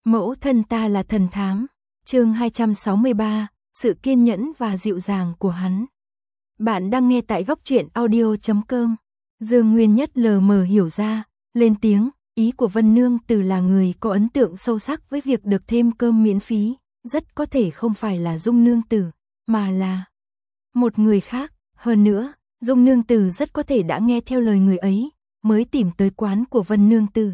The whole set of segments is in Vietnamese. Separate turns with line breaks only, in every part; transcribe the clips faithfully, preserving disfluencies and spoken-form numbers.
Mẫu thân ta là thần thám. Chương hai trăm sáu mươi ba, sự kiên nhẫn và dịu dàng của hắn. Bạn đang nghe tại góc truyện audio chấm com. Dương Nguyên Nhất lờ mờ hiểu ra, lên tiếng, ý của Vân Nương Tử là người có ấn tượng sâu sắc với việc được thêm cơm miễn phí, rất có thể không phải là Dung Nương Tử, mà là một người khác. Hơn nữa, Dung Nương Tử rất có thể đã nghe theo lời người ấy, mới tìm tới quán của Vân Nương Tử.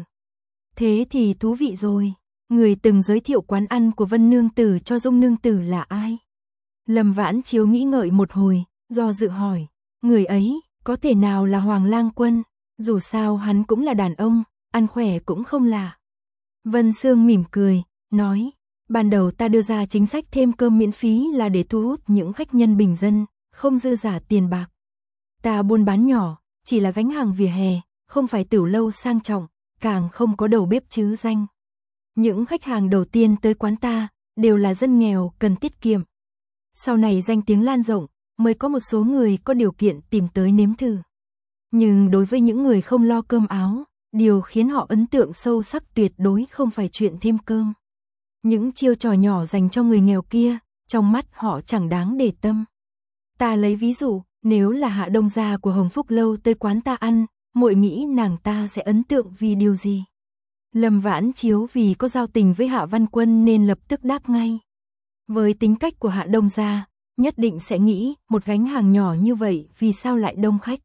Thế thì thú vị rồi. Người từng giới thiệu quán ăn của Vân Nương Tử cho Dung Nương Tử là ai? Lâm Vãn Chiếu nghĩ ngợi một hồi, do dự hỏi, người ấy, có thể nào là Hoàng Lang Quân, dù sao hắn cũng là đàn ông, ăn khỏe cũng không lạ. Vân Sương mỉm cười, nói, ban đầu ta đưa ra chính sách thêm cơm miễn phí là để thu hút những khách nhân bình dân, không dư giả tiền bạc. Ta buôn bán nhỏ, chỉ là gánh hàng vỉa hè, không phải tiểu lâu sang trọng, càng không có đầu bếp chứ danh. Những khách hàng đầu tiên tới quán ta, đều là dân nghèo cần tiết kiệm. Sau này danh tiếng lan rộng, mới có một số người có điều kiện tìm tới nếm thử. Nhưng đối với những người không lo cơm áo, điều khiến họ ấn tượng sâu sắc tuyệt đối không phải chuyện thêm cơm. Những chiêu trò nhỏ dành cho người nghèo kia, trong mắt họ chẳng đáng để tâm. Ta lấy ví dụ, nếu là Hạ Đông gia của Hồng Phúc Lâu tới quán ta ăn, muội nghĩ nàng ta sẽ ấn tượng vì điều gì? Lâm Vãn Chiếu vì có giao tình với Hạ Văn Quân nên lập tức đáp ngay. Với tính cách của Hạ Đông gia, nhất định sẽ nghĩ một gánh hàng nhỏ như vậy vì sao lại đông khách.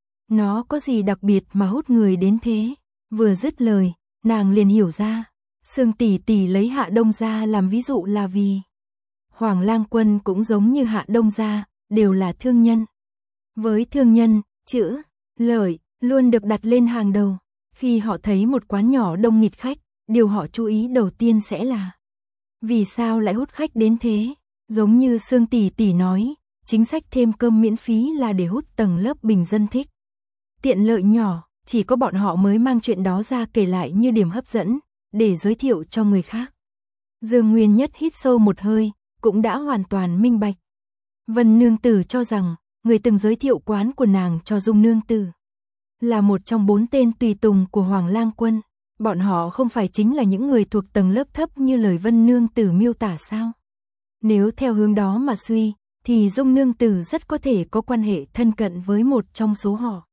Nó có gì đặc biệt mà hút người đến thế? Vừa dứt lời, nàng liền hiểu ra. Sương tỷ tỷ lấy Hạ Đông gia làm ví dụ là vì Hoàng Lang Quân cũng giống như Hạ Đông gia, đều là thương nhân. Với thương nhân, chữ lợi luôn được đặt lên hàng đầu. Khi họ thấy một quán nhỏ đông nghịt khách, điều họ chú ý đầu tiên sẽ là vì sao lại hút khách đến thế? Giống như Sương tỷ tỷ nói, chính sách thêm cơm miễn phí là để hút tầng lớp bình dân thích. Tiện lợi nhỏ, chỉ có bọn họ mới mang chuyện đó ra kể lại như điểm hấp dẫn, để giới thiệu cho người khác. Dương Nguyên Nhất hít sâu một hơi, cũng đã hoàn toàn minh bạch. Vân Nương Tử cho rằng, người từng giới thiệu quán của nàng cho Dung Nương Tử là một trong bốn tên tùy tùng của Hoàng Lang Quân. Bọn họ không phải chính là những người thuộc tầng lớp thấp như lời Vân Nương Tử miêu tả sao? Nếu theo hướng đó mà suy, thì Dung Nương Tử rất có thể có quan hệ thân cận với một trong số họ.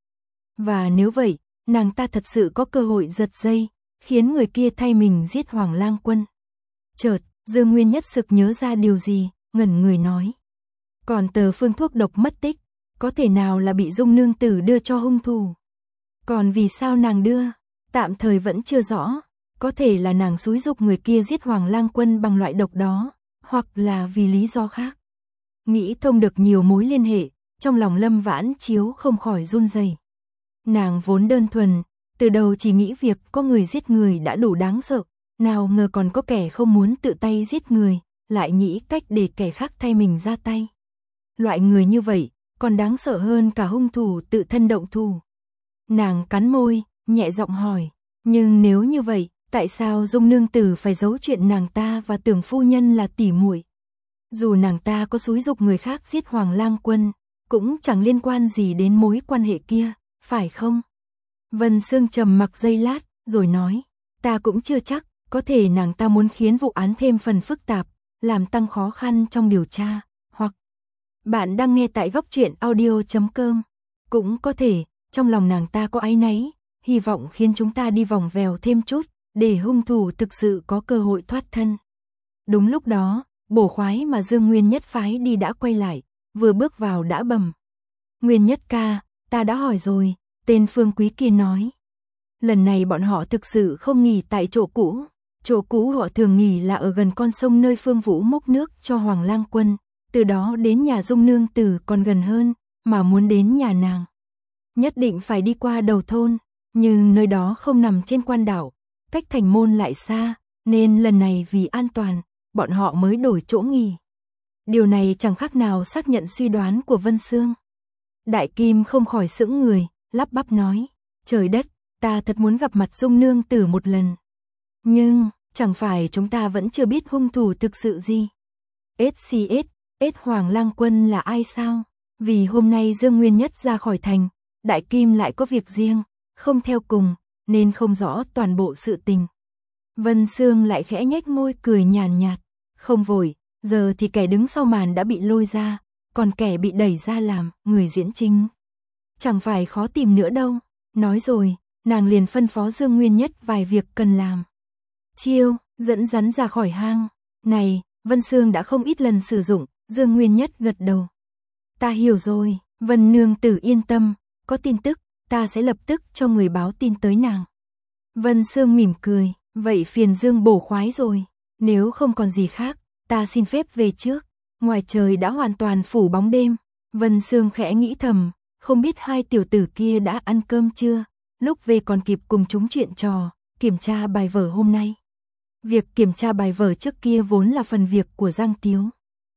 Và nếu vậy, nàng ta thật sự có cơ hội giật dây, khiến người kia thay mình giết Hoàng Lang Quân. Chợt, Dương Nguyên Nhất sực nhớ ra điều gì, ngẩn người nói. Còn tờ phương thuốc độc mất tích, có thể nào là bị Dung Nương Tử đưa cho hung thủ? Còn vì sao nàng đưa? Tạm thời vẫn chưa rõ, có thể là nàng xúi giục người kia giết Hoàng Lang Quân bằng loại độc đó, hoặc là vì lý do khác. Nghĩ thông được nhiều mối liên hệ, trong lòng Lâm Vãn Chiếu không khỏi run rẩy. Nàng vốn đơn thuần, từ đầu chỉ nghĩ việc có người giết người đã đủ đáng sợ, nào ngờ còn có kẻ không muốn tự tay giết người, lại nghĩ cách để kẻ khác thay mình ra tay. Loại người như vậy, còn đáng sợ hơn cả hung thủ tự thân động thủ. Nàng cắn môi, nhẹ giọng hỏi, nhưng nếu như vậy, tại sao Dung Nương Tử phải giấu chuyện nàng ta và Tưởng phu nhân là tỉ muội? Dù nàng ta có xúi giục người khác giết Hoàng Lang Quân, cũng chẳng liên quan gì đến mối quan hệ kia, phải không? Vân Sương trầm mặc giây lát, rồi nói, ta cũng chưa chắc, có thể nàng ta muốn khiến vụ án thêm phần phức tạp, làm tăng khó khăn trong điều tra, hoặc bạn đang nghe tại góc truyện audio chấm com. Cũng có thể, trong lòng nàng ta có áy náy, hy vọng khiến chúng ta đi vòng vèo thêm chút, để hung thủ thực sự có cơ hội thoát thân. Đúng lúc đó, bổ khoái mà Dương Nguyên Nhất phái đi đã quay lại, vừa bước vào đã bẩm. Nguyên Nhất ca, ta đã hỏi rồi, tên Phương Quý kia nói. Lần này bọn họ thực sự không nghỉ tại chỗ cũ, chỗ cũ họ thường nghỉ là ở gần con sông nơi Phương Vũ mốc nước cho Hoàng Lang Quân, từ đó đến nhà Dung Nương Tử còn gần hơn, mà muốn đến nhà nàng. Nhất định phải đi qua đầu thôn, nhưng nơi đó không nằm trên quan đảo, cách thành môn lại xa, nên lần này vì an toàn, bọn họ mới đổi chỗ nghỉ. Điều này chẳng khác nào xác nhận suy đoán của Vân Sương. Đại Kim không khỏi sững người, lắp bắp nói, trời đất, ta thật muốn gặp mặt Dung Nương Tử một lần. Nhưng, chẳng phải chúng ta vẫn chưa biết hung thủ thực sự gì. ét xê ét, ét Hoàng Lang Quân là ai sao? Vì hôm nay Dương Nguyên Nhất ra khỏi thành, Đại Kim lại có việc riêng, không theo cùng, nên không rõ toàn bộ sự tình. Vân Sương lại khẽ nhếch môi cười nhàn nhạt, không vội, giờ thì kẻ đứng sau màn đã bị lôi ra, còn kẻ bị đẩy ra làm người diễn chính chẳng phải khó tìm nữa đâu. Nói rồi, nàng liền phân phó Dương Nguyên Nhất vài việc cần làm. Chiêu, dẫn rắn ra khỏi hang. Này, Vân Sương đã không ít lần sử dụng, Dương Nguyên Nhất gật đầu. Ta hiểu rồi, Vân nương tử yên tâm, có tin tức, ta sẽ lập tức cho người báo tin tới nàng. Vân Sương mỉm cười, vậy phiền Dương bổ khoái rồi, nếu không còn gì khác, ta xin phép về trước. Ngoài trời đã hoàn toàn phủ bóng đêm, Vân Sương khẽ nghĩ thầm, không biết hai tiểu tử kia đã ăn cơm chưa, lúc về còn kịp cùng chúng chuyện trò, kiểm tra bài vở hôm nay. Việc kiểm tra bài vở trước kia vốn là phần việc của Giang Tiếu.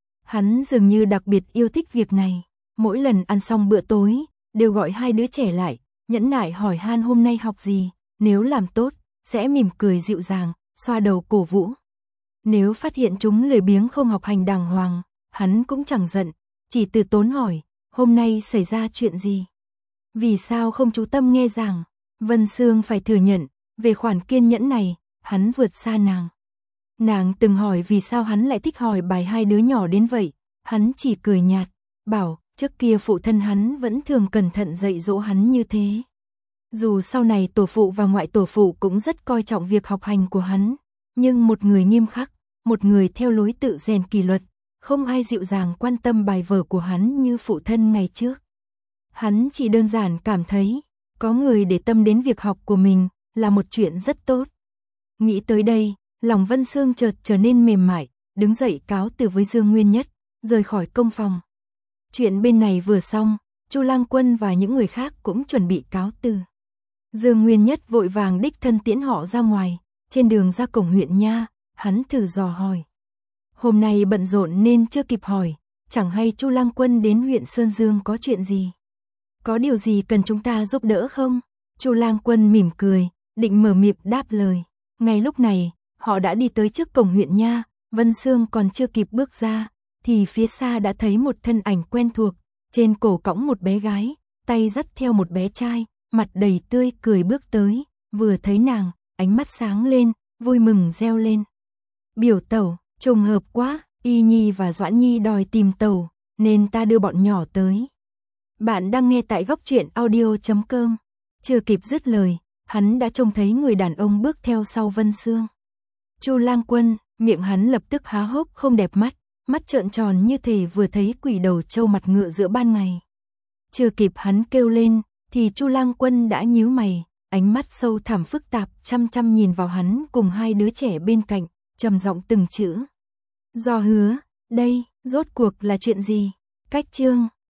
Hắn dường như đặc biệt yêu thích việc này, mỗi lần ăn xong bữa tối, đều gọi hai đứa trẻ lại, nhẫn nại hỏi han hôm nay học gì, nếu làm tốt, sẽ mỉm cười dịu dàng, xoa đầu cổ vũ. Nếu phát hiện chúng lười biếng không học hành đàng hoàng, hắn cũng chẳng giận, chỉ từ tốn hỏi, hôm nay xảy ra chuyện gì? Vì sao không chú tâm nghe giảng? Vân Sương phải thừa nhận, về khoản kiên nhẫn này, hắn vượt xa nàng. Nàng từng hỏi vì sao hắn lại thích hỏi bài hai đứa nhỏ đến vậy, hắn chỉ cười nhạt, bảo, trước kia phụ thân hắn vẫn thường cẩn thận dạy dỗ hắn như thế. Dù sau này tổ phụ và ngoại tổ phụ cũng rất coi trọng việc học hành của hắn, nhưng một người nghiêm khắc, một người theo lối tự rèn kỷ luật, không ai dịu dàng quan tâm bài vở của hắn như phụ thân ngày trước. Hắn chỉ đơn giản cảm thấy, có người để tâm đến việc học của mình, là một chuyện rất tốt. Nghĩ tới đây, lòng Vân Sương chợt trở nên mềm mại, đứng dậy cáo từ với Dương Nguyên Nhất, rời khỏi công phòng. Chuyện bên này vừa xong, Chu Lang Quân và những người khác cũng chuẩn bị cáo từ. Dương Nguyên Nhất vội vàng đích thân tiễn họ ra ngoài, trên đường ra cổng huyện nha, hắn thử dò hỏi. Hôm nay bận rộn nên chưa kịp hỏi, chẳng hay Chu Lang Quân đến huyện Sơn Dương có chuyện gì? Có điều gì cần chúng ta giúp đỡ không? Chu Lang Quân mỉm cười, định mở miệng đáp lời. Ngay lúc này, họ đã đi tới trước cổng huyện nha, Vân Sương còn chưa kịp bước ra, thì phía xa đã thấy một thân ảnh quen thuộc, trên cổ cõng một bé gái, tay dắt theo một bé trai, mặt đầy tươi cười bước tới, vừa thấy nàng, ánh mắt sáng lên, vui mừng reo lên. Biểu tẩu, trùng hợp quá, Y Nhi và Doãn Nhi đòi tìm tẩu, nên ta đưa bọn nhỏ tới. Bạn đang nghe tại góc truyện audio chấm com. Chưa kịp dứt lời, hắn đã trông thấy người đàn ông bước theo sau Vân Sương. Chu Lang Quân, miệng hắn lập tức há hốc không đẹp mắt, mắt trợn tròn như thể vừa thấy quỷ đầu trâu mặt ngựa giữa ban ngày. Chưa kịp hắn kêu lên, thì Chu Lang Quân đã nhíu mày, ánh mắt sâu thẳm phức tạp chăm chăm nhìn vào hắn cùng hai đứa trẻ bên cạnh, trầm giọng từng chữ. Do hứa, đây, rốt cuộc là chuyện gì? Cách chương